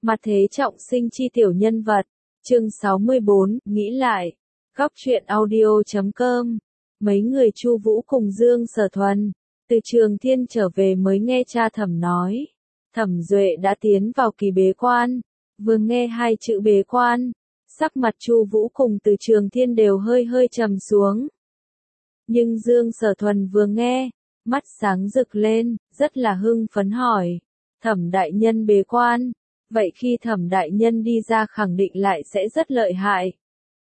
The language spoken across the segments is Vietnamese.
Mặt thế trọng sinh chi tiểu nhân vật. Chương 64, nghĩ lại. Góc truyện audio.com. Mấy người Chu Vũ cùng Dương Sở Thuần từ Trường Thiên trở về mới nghe cha Thẩm nói, Thẩm Duệ đã tiến vào kỳ bế quan. Vừa nghe hai chữ bế quan, sắc mặt Chu Vũ cùng từ Trường Thiên đều hơi hơi trầm xuống. Nhưng Dương Sở Thuần vừa nghe, mắt sáng rực lên, rất là hưng phấn hỏi, Thẩm đại nhân bế quan, vậy khi Thẩm đại nhân đi ra khẳng định lại sẽ rất lợi hại.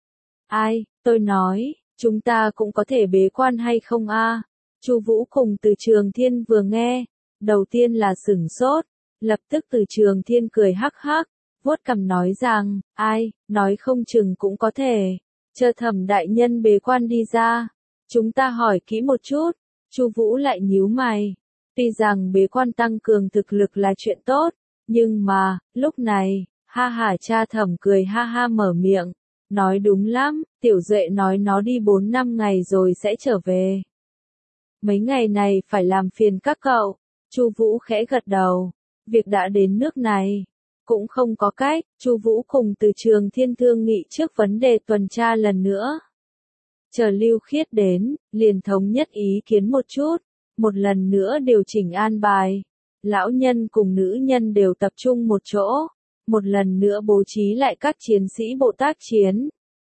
Ai, tôi nói, chúng ta cũng có thể bế quan hay không a? Chu Vũ cùng từ Trường Thiên vừa nghe, đầu tiên là sửng sốt, lập tức từ Trường Thiên cười hắc hắc, vuốt cằm nói rằng, ai, nói không chừng cũng có thể, chờ Thẩm đại nhân bế quan đi ra, chúng ta hỏi kỹ một chút. Chu Vũ lại nhíu mày, tuy rằng bế quan tăng cường thực lực là chuyện tốt, nhưng mà, lúc này, ha ha cha Thẩm cười ha ha mở miệng, nói đúng lắm, Tiểu Duệ nói nó đi 4-5 ngày rồi sẽ trở về. Mấy ngày này phải làm phiền các cậu. Chu Vũ khẽ gật đầu, việc đã đến nước này, cũng không có cách. Chu Vũ cùng từ Trường Thiên thương nghị trước vấn đề tuần tra lần nữa. Chờ Lưu Khiết đến, liền thống nhất ý kiến một chút, một lần nữa điều chỉnh an bài. Lão nhân cùng nữ nhân đều tập trung một chỗ, một lần nữa bố trí lại các chiến sĩ bộ tác chiến.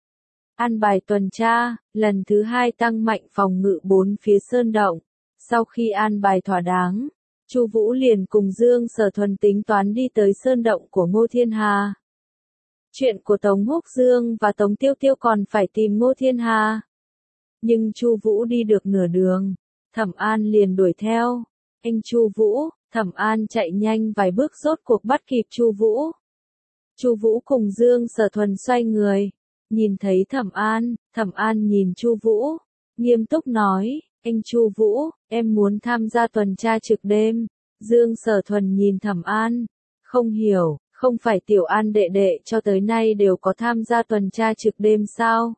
An bài tuần tra, lần thứ 2 tăng mạnh phòng ngự 4 phía sơn động. Sau khi an bài thỏa đáng, Chu Vũ liền cùng Dương Sở Thuần tính toán đi tới sơn động của Ngô Thiên Hà. Chuyện của Tống Húc Dương và Tống Tiêu Tiêu còn phải tìm Ngô Thiên Hà. Nhưng Chu Vũ đi được nửa đường, Thẩm An liền đuổi theo. Anh Chu Vũ, Thẩm An chạy nhanh vài bước rốt cuộc bắt kịp Chu Vũ. Chu Vũ cùng Dương Sở Thuần xoay người, nhìn thấy Thẩm An nhìn Chu Vũ, nghiêm túc nói, anh Chu Vũ, em muốn tham gia tuần tra trực đêm. Dương Sở Thuần nhìn Thẩm An, không hiểu, không phải Tiểu An đệ đệ cho tới nay đều có tham gia tuần tra trực đêm sao?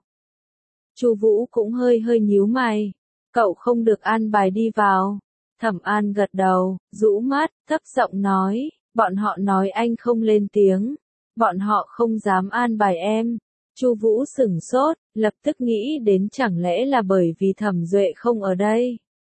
Chu Vũ cũng hơi hơi nhíu mày, cậu không được an bài đi vào. Thẩm An gật đầu, rũ mắt, thấp giọng nói, bọn họ nói anh không lên tiếng, bọn họ không dám an bài em. Chu Vũ sửng sốt, lập tức nghĩ đến chẳng lẽ là bởi vì Thẩm Duệ không ở đây.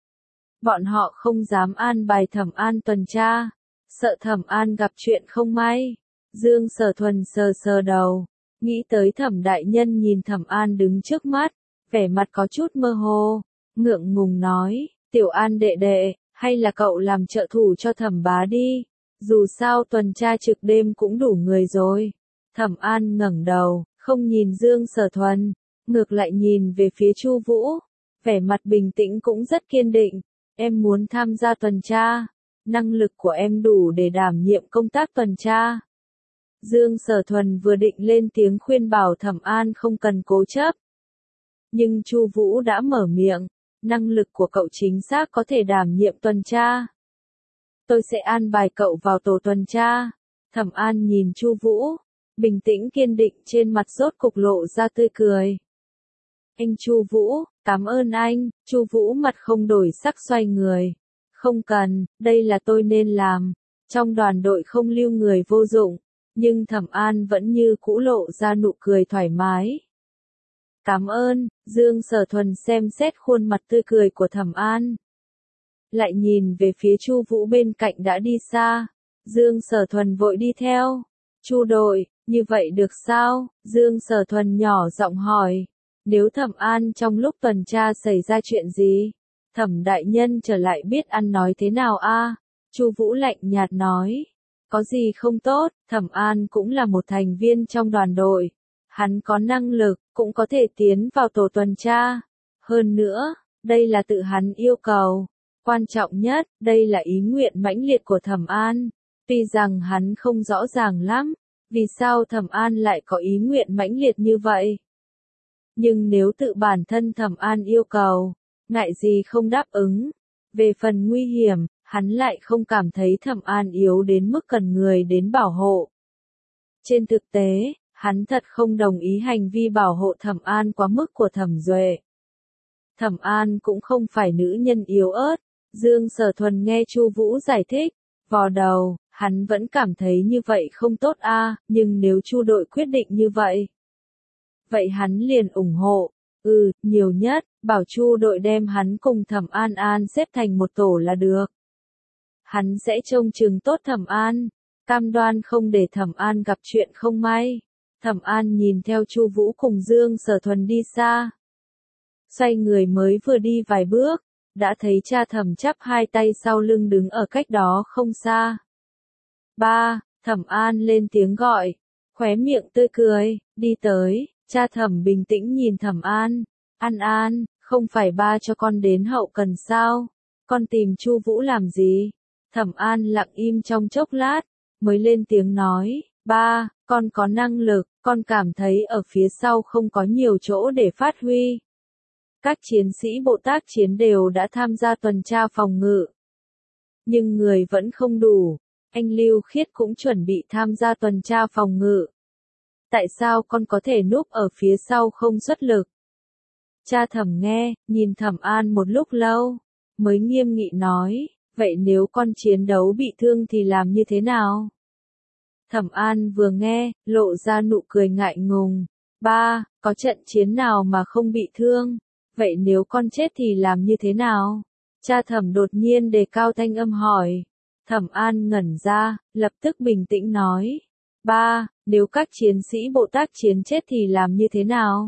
Bọn họ không dám an bài Thẩm An tuần tra, sợ Thẩm An gặp chuyện không may. Dương Sở Thuần sờ sờ đầu, nghĩ tới Thẩm đại nhân nhìn Thẩm An đứng trước mắt, vẻ mặt có chút mơ hồ, ngượng ngùng nói, Tiểu An đệ đệ, hay là cậu làm trợ thủ cho Thẩm bá đi, dù sao tuần tra trực đêm cũng đủ người rồi. Thẩm An ngẩng đầu, không nhìn Dương Sở Thuần, ngược lại nhìn về phía Chu Vũ, vẻ mặt bình tĩnh cũng rất kiên định, em muốn tham gia tuần tra, năng lực của em đủ để đảm nhiệm công tác tuần tra. Dương Sở Thuần vừa định lên tiếng khuyên bảo Thẩm An không cần cố chấp. Nhưng Chu Vũ đã mở miệng, năng lực của cậu chính xác có thể đảm nhiệm tuần tra. Tôi sẽ an bài cậu vào tổ tuần tra. Thẩm An nhìn Chu Vũ, bình tĩnh kiên định trên mặt rốt cục lộ ra tươi cười. Anh Chu Vũ, cảm ơn anh. Chu Vũ mặt không đổi sắc xoay người. Không cần, đây là tôi nên làm. Trong đoàn đội không lưu người vô dụng, nhưng Thẩm An vẫn như cũ lộ ra nụ cười thoải mái. Cảm ơn. Dương Sở Thuần xem xét khuôn mặt tươi cười của Thẩm An, lại nhìn về phía Chu Vũ bên cạnh đã đi xa. Dương Sở Thuần vội đi theo. Chu đội, như vậy được sao? Dương Sở Thuần nhỏ giọng hỏi. Nếu Thẩm An trong lúc tuần tra xảy ra chuyện gì, Thẩm đại nhân trở lại biết ăn nói thế nào a? Chu Vũ lạnh nhạt nói. Có gì không tốt, Thẩm An cũng là một thành viên trong đoàn đội. Hắn có năng lực, cũng có thể tiến vào tổ tuần tra. Hơn nữa, đây là tự hắn yêu cầu. Quan trọng nhất, đây là ý nguyện mãnh liệt của Thẩm An. Tuy rằng hắn không rõ ràng lắm, vì sao Thẩm An lại có ý nguyện mãnh liệt như vậy. Nhưng nếu tự bản thân Thẩm An yêu cầu, ngại gì không đáp ứng. Về phần nguy hiểm, hắn lại không cảm thấy Thẩm An yếu đến mức cần người đến bảo hộ. Trên thực tế, hắn thật không đồng ý hành vi bảo hộ Thẩm An quá mức của Thẩm Duệ. Thẩm An cũng không phải nữ nhân yếu ớt. Dương Sở Thuần nghe Chu Vũ giải thích, vò đầu, Hắn vẫn cảm thấy như vậy không tốt a, nhưng nếu Chu đội quyết định như vậy, vậy hắn liền ủng hộ. Nhiều nhất, bảo Chu đội đem hắn cùng Thẩm An An xếp thành một tổ là được. Hắn sẽ trông chừng tốt Thẩm An, cam đoan không để Thẩm An gặp chuyện không may. Thẩm An nhìn theo Chu Vũ cùng Dương Sở Thuần đi xa. Xoay người mới vừa đi vài bước, đã thấy cha Thẩm chắp hai tay sau lưng đứng ở cách đó không xa. Ba, Thẩm An lên tiếng gọi, khóe miệng tươi cười, đi tới, cha Thẩm bình tĩnh nhìn Thẩm An. An An, không phải ba cho con đến hậu cần sao? Con tìm Chu Vũ làm gì? Thẩm An lặng im trong chốc lát, mới lên tiếng nói, ba, con có năng lực, con cảm thấy ở phía sau không có nhiều chỗ để phát huy. Các chiến sĩ bộ tác chiến đều đã tham gia tuần tra phòng ngự. Nhưng người vẫn không đủ, anh Lưu Khiết cũng chuẩn bị tham gia tuần tra phòng ngự. Tại sao con có thể núp ở phía sau không xuất lực? Cha Thẩm nghe, nhìn Thẩm An một lúc lâu, mới nghiêm nghị nói, vậy nếu con chiến đấu bị thương thì làm như thế nào? Thẩm An vừa nghe, lộ ra nụ cười ngại ngùng. Ba, có trận chiến nào mà không bị thương? Vậy nếu con chết thì làm như thế nào? Cha Thẩm đột nhiên đề cao thanh âm hỏi. Thẩm An ngẩn ra, lập tức bình tĩnh nói. Ba, nếu các chiến sĩ bộ tác chiến chết thì làm như thế nào?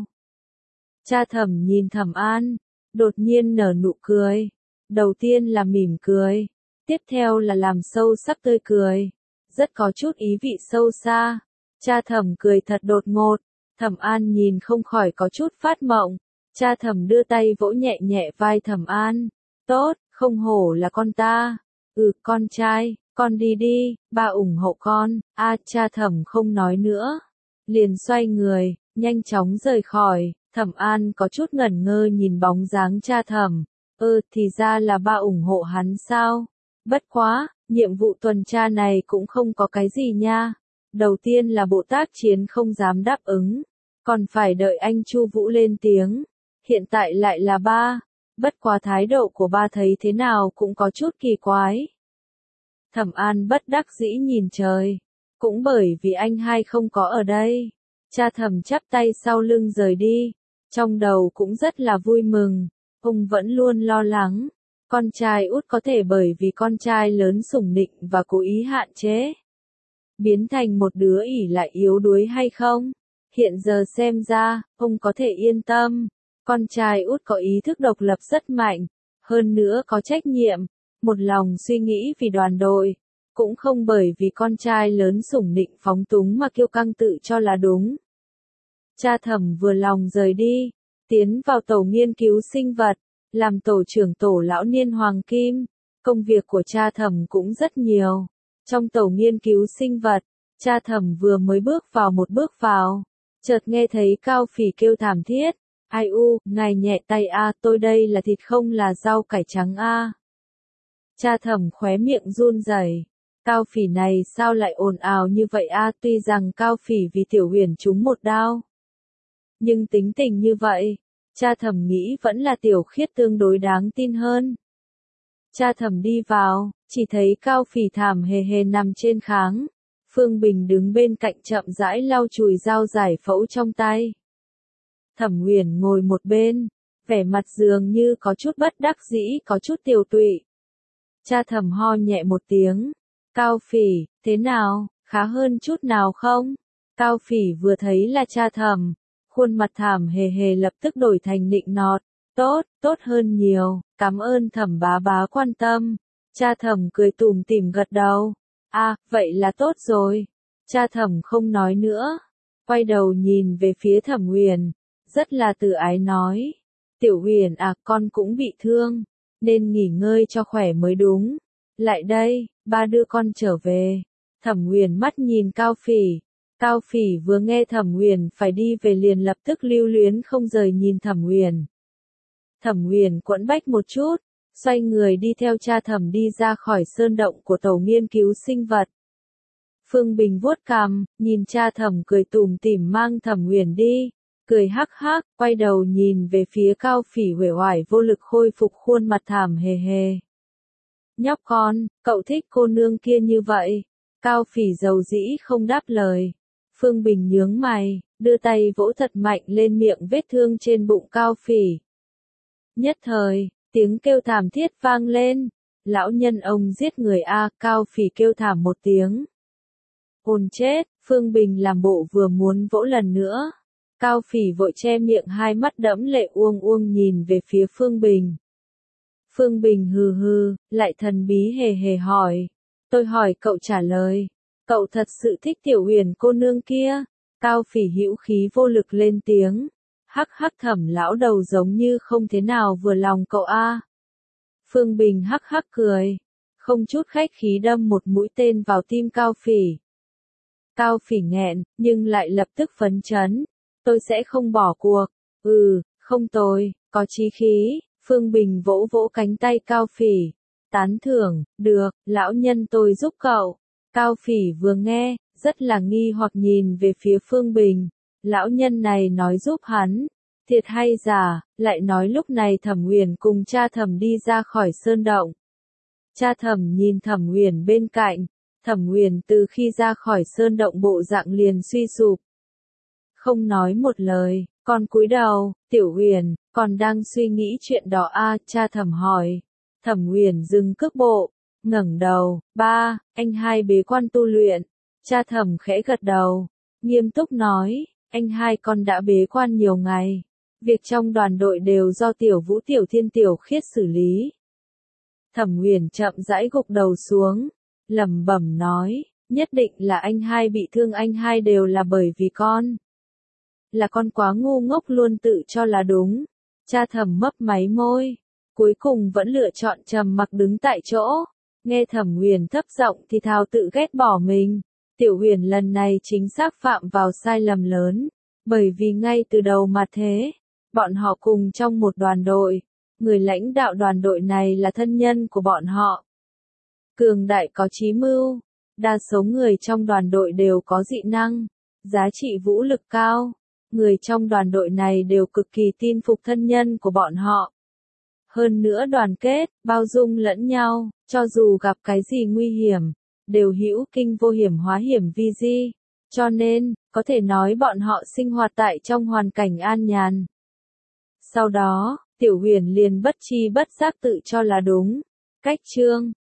Cha Thẩm nhìn Thẩm An, đột nhiên nở nụ cười. Đầu tiên là mỉm cười, tiếp theo là làm sâu sắc tươi cười. Rất có chút ý vị sâu xa. Cha Thẩm cười thật đột ngột, Thẩm An nhìn không khỏi có chút phát mộng. Cha Thẩm đưa tay vỗ nhẹ nhẹ vai Thẩm An. Tốt, không hổ là con ta. Con trai, con đi đi, ba ủng hộ con. Cha Thẩm không nói nữa. Liền xoay người, nhanh chóng rời khỏi. Thẩm An có chút ngẩn ngơ nhìn bóng dáng cha Thẩm. Thì ra là ba ủng hộ hắn sao? Bất quá, nhiệm vụ tuần tra này cũng không có cái gì nha. Đầu tiên là bộ tác chiến không dám đáp ứng, còn phải đợi anh Chu Vũ lên tiếng. Hiện tại lại là ba. Bất quá thái độ của ba thấy thế nào cũng có chút kỳ quái. Thẩm An bất đắc dĩ nhìn trời. Cũng bởi vì anh hai không có ở đây. Cha Thẩm chắp tay sau lưng rời đi. Trong đầu cũng rất là vui mừng. Ông vẫn luôn lo lắng. Con trai út có thể bởi vì con trai lớn sủng nịnh và cố ý hạn chế, biến thành một đứa ỷ lại yếu đuối hay không? Hiện giờ xem ra, ông có thể yên tâm. Con trai út có ý thức độc lập rất mạnh, hơn nữa có trách nhiệm, một lòng suy nghĩ vì đoàn đội, cũng không bởi vì con trai lớn sủng nịnh phóng túng mà kiêu căng tự cho là đúng. Cha Thẩm vừa lòng rời đi, tiến vào tổ nghiên cứu sinh vật, làm tổ trưởng tổ lão niên hoàng kim. Công việc của cha Thẩm cũng rất nhiều. Trong tổ nghiên cứu sinh vật, cha Thẩm vừa mới bước vào, chợt nghe thấy Cao Phỉ kêu thảm thiết. Ai u, ngài nhẹ tay a, tôi đây là thịt không là rau cải trắng a. Cha Thẩm khóe miệng run rẩy. Cao Phỉ này sao lại ồn ào như vậy a? Tuy rằng Cao Phỉ vì Tiểu Huyền trúng một đao, nhưng tính tình như vậy, cha Thẩm nghĩ vẫn là Tiểu Khiết tương đối đáng tin hơn. Cha Thẩm đi vào, chỉ thấy Cao Phỉ thảm hề hề nằm trên kháng. Phương Bình đứng bên cạnh chậm rãi lau chùi dao giải phẫu trong tay. Thẩm Huyền ngồi một bên, vẻ mặt dường như có chút bất đắc dĩ, có chút tiều tụy. Cha Thẩm ho nhẹ một tiếng. Cao Phỉ, thế nào, khá hơn chút nào không? Cao Phỉ vừa thấy là cha Thẩm, khuôn mặt thảm hề hề lập tức đổi thành nịnh nọt. Tốt hơn nhiều, cảm ơn Thẩm bá bá quan tâm. Cha Thẩm cười tủm tỉm gật đầu. Vậy là tốt rồi. Cha Thẩm không nói nữa, quay đầu nhìn về phía Thẩm Huyền, rất là từ ái nói. Tiểu Huyền con cũng bị thương, nên nghỉ ngơi cho khỏe mới đúng. Lại đây, ba đưa con trở về. Thẩm Huyền mắt nhìn Cao Phỉ. Cao Phỉ vừa nghe Thẩm Huyền phải đi về liền lập tức lưu luyến không rời nhìn Thẩm Huyền. Thẩm Huyền quẫn bách một chút, xoay người đi theo cha Thẩm đi ra khỏi sơn động của tổ nghiên cứu sinh vật. Phương Bình vuốt cằm, nhìn cha Thẩm cười tủm tỉm mang Thẩm Huyền đi, cười hắc hắc, quay đầu nhìn về phía Cao Phỉ uể oải vô lực khôi phục khuôn mặt thảm hề hề. Nhóc con, cậu thích cô nương kia như vậy, Cao Phỉ dầu dĩ không đáp lời. Phương Bình nhướng mày, đưa tay vỗ thật mạnh lên miệng vết thương trên bụng Cao Phỉ. Nhất thời, tiếng kêu thảm thiết vang lên. Lão nhân ông giết người a, Cao Phỉ kêu thảm một tiếng. Hồn chết, Phương Bình làm bộ vừa muốn vỗ lần nữa. Cao Phỉ vội che miệng, hai mắt đẫm lệ uông uông nhìn về phía Phương Bình. Phương Bình hừ hừ, lại thần bí hề hề hỏi. Tôi hỏi cậu trả lời. Cậu thật sự thích Tiểu Huyền cô nương kia? Cao Phỉ hữu khí vô lực lên tiếng. Hắc hắc, Thẩm lão đầu giống như không thế nào vừa lòng cậu a. Phương Bình hắc hắc cười. Không chút khách khí đâm một mũi tên vào tim Cao Phỉ. Cao Phỉ nghẹn, nhưng lại lập tức phấn chấn. Tôi sẽ không bỏ cuộc. Không tồi, có chí khí. Phương Bình vỗ vỗ cánh tay Cao Phỉ. Tán thưởng, được, lão nhân tôi giúp cậu. Cao Phỉ vừa nghe, rất là nghi hoặc nhìn về phía Phương Bình. Lão nhân này nói giúp hắn. Thiệt hay giả, lại nói lúc này Thẩm Huyền cùng cha Thẩm đi ra khỏi sơn động. Cha Thẩm nhìn Thẩm Huyền bên cạnh. Thẩm Huyền từ khi ra khỏi sơn động bộ dạng liền suy sụp. Không nói một lời, còn cúi đầu. Tiểu Huyền, còn đang suy nghĩ chuyện đó a? Cha Thẩm hỏi. Thẩm Huyền dừng cước bộ, ngẩng đầu. Ba, anh hai bế quan tu luyện. Cha Thẩm khẽ gật đầu, nghiêm túc nói. Anh hai con đã bế quan nhiều ngày. Việc trong đoàn đội đều do Tiểu Vũ, Tiểu Thiên, Tiểu Khiết xử lý. Thẩm Huyền chậm rãi gục đầu xuống, lẩm bẩm nói. Nhất định là anh hai bị thương, anh hai đều là bởi vì con. Là con quá ngu ngốc luôn tự cho là đúng. Cha Thẩm mấp máy môi, cuối cùng vẫn lựa chọn trầm mặc đứng tại chỗ. Nghe Thẩm Huyền thấp giọng thì thào tự ghét bỏ mình. Tiểu Huyền lần này chính xác phạm vào sai lầm lớn. Bởi vì ngay từ đầu mà thế, bọn họ cùng trong một đoàn đội. Người lãnh đạo đoàn đội này là thân nhân của bọn họ. Cường đại có chí mưu. Đa số người trong đoàn đội đều có dị năng, giá trị vũ lực cao. Người trong đoàn đội này đều cực kỳ tin phục thân nhân của bọn họ. Hơn nữa đoàn kết, bao dung lẫn nhau, cho dù gặp cái gì nguy hiểm, đều hữu kinh vô hiểm hóa hiểm vi di. Cho nên, có thể nói bọn họ sinh hoạt tại trong hoàn cảnh an nhàn. Sau đó, Tiểu Huyền liền bất tri bất giác tự cho là đúng. Cách chương